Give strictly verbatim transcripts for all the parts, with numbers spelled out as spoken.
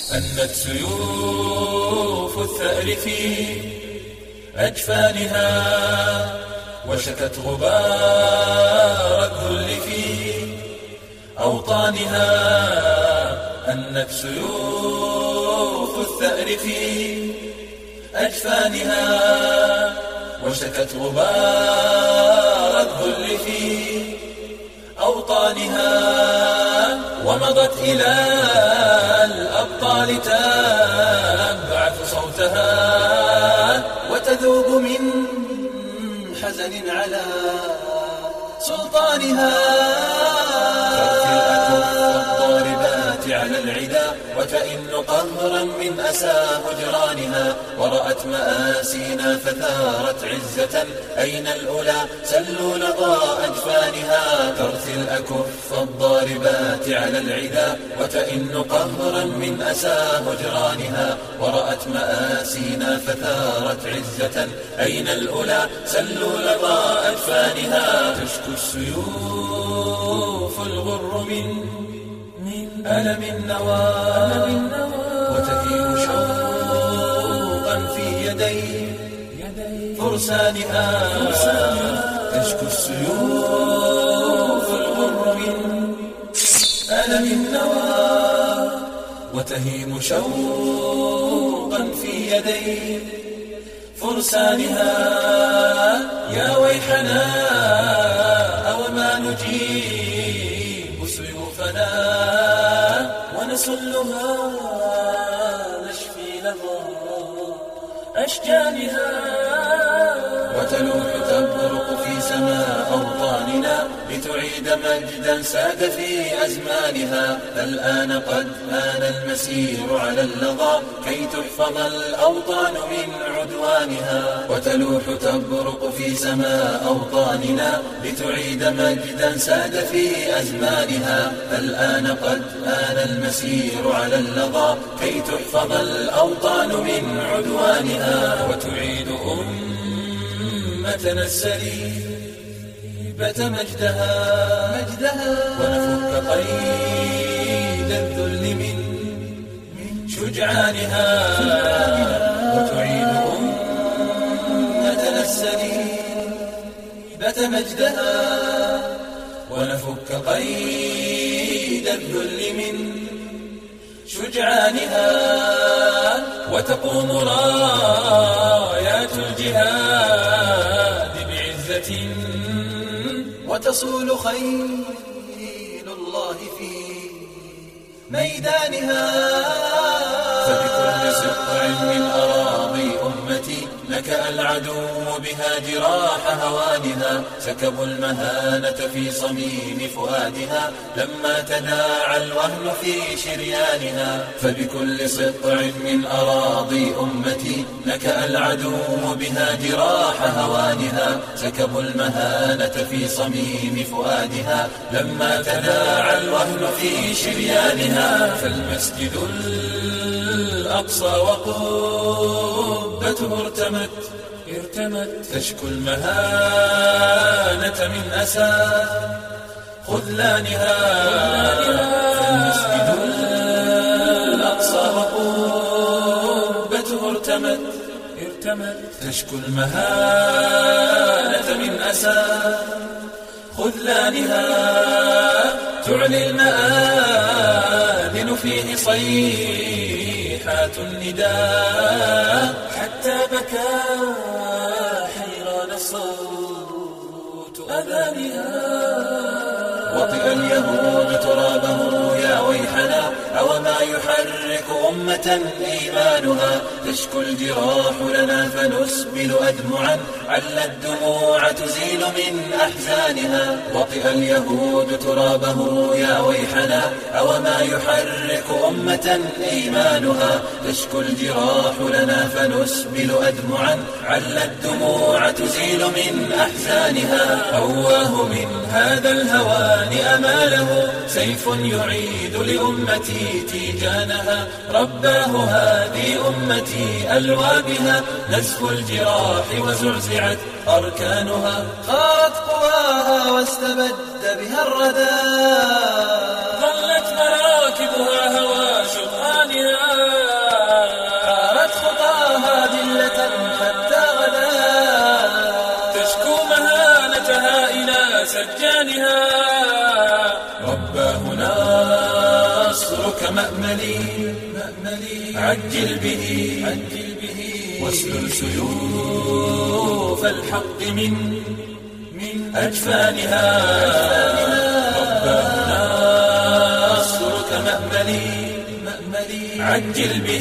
أنت سيوف الثأر في أجفانها، وشكت غبار الذل في أوطانها. أنت سيوف الثأر في أجفانها، وشكت غبار الذل في أوطانها. ومضت إلى الأبطال تبعث صوتها، وتذوب من حزن على سلطانها. ترثي الأكف الضاربات على العدا، وتئن قهرا من أسى هجرانها. ورأت مآسينا فثارت عزة، أين الأولى سلوا لظى أجفانها. ترثي الأكف الضاربات على العدا، وتئن قهرا من أسى هجرانها. ورأت مآسينا فثارت عزة، أين الأولى سلوا لظى أجفانها. تشكو السيوف الغر من ألم النوى، وتهيم شوقا في يدي فرسانها. تشكو السيوف الغر من ألم النوى، وتهيم شوقا في يدي فرسانها. يا ويحنا أوما نجيب سيوفنا، ونسلها نشفي لظى أشجانها. وتلوح تبرق في سماء أوطاننا، لتعيد مجدا ساد في أزمانها. فالآن قد آن المسير على اللظى، كي تحفظ الأوطان من عدوانها. وتلوح تبرق في سماء أوطاننا، لتعيد مجدا ساد في أزمانها. فالآن قد آن المسير على اللظى، كي تحفظ الأوطان من عدوانها. وتعيد أمتنا السليبة مجدها، مجدها. ونفك قيد الذل من شجعانها. وتعيد أمتنا السليبة مجدها، ونفك قيد الذل من شجعانها. وتقوم رايات الجهاد بعزة، وتصول خيل الله في ميدانها. فبكل سطع من أراضي أمتي، نكأ العدو بها جراح هوانها. سكبوا المهانة في صميم فؤادها، لما تداعى الوهن في شريانها. فبكل سطع من أراضي أمتي، نكأ العدو بها جراح هوانها. سكبوا المهانة في صميم فؤادها، لما تداعى الوهن في شريانها. فالمسجد الأقصى وقبته ارتمت ارتمت تشكو المهانة من أسى خذلانها. فالمسجد الأقصى وقبته ارتمت ارتمت تشكو المهانة من أسى خذلانها. تعلي المآذن فيه صيحات النداء، حتى بكى حيران صوت أذانها. وطئ اليهود ترابه يا ويحنا، أوما يحرك أمة إيمانها. تشكو الجراح لنا فنسبل أدمعا، عل الدموع تزيل من أحزانها. وطئ اليهود ترابه يا ويحنا، أوما يحرك أمة إيمانها. تشكو الجراح لنا فنسبل أدمعا، عل الدموع تزيل من أحزانها. أواه من هذا الهوان أماله، سيف يعيد لأمتي تيجانها. رباه هذه أمتي ألوى بها، نزف الجراح وزعزعت أركانها. خارت قواها واستبد بها الردى، ظلت مراكبها هوى شطآنها. سجانها. رباه نصرك مأملي عجل به واسلل سيوف الحق من أجفانها. رباه نصرك مأملي عجل به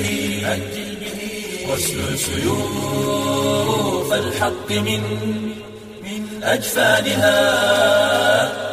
واسلل سيوف الحق من أجفانها.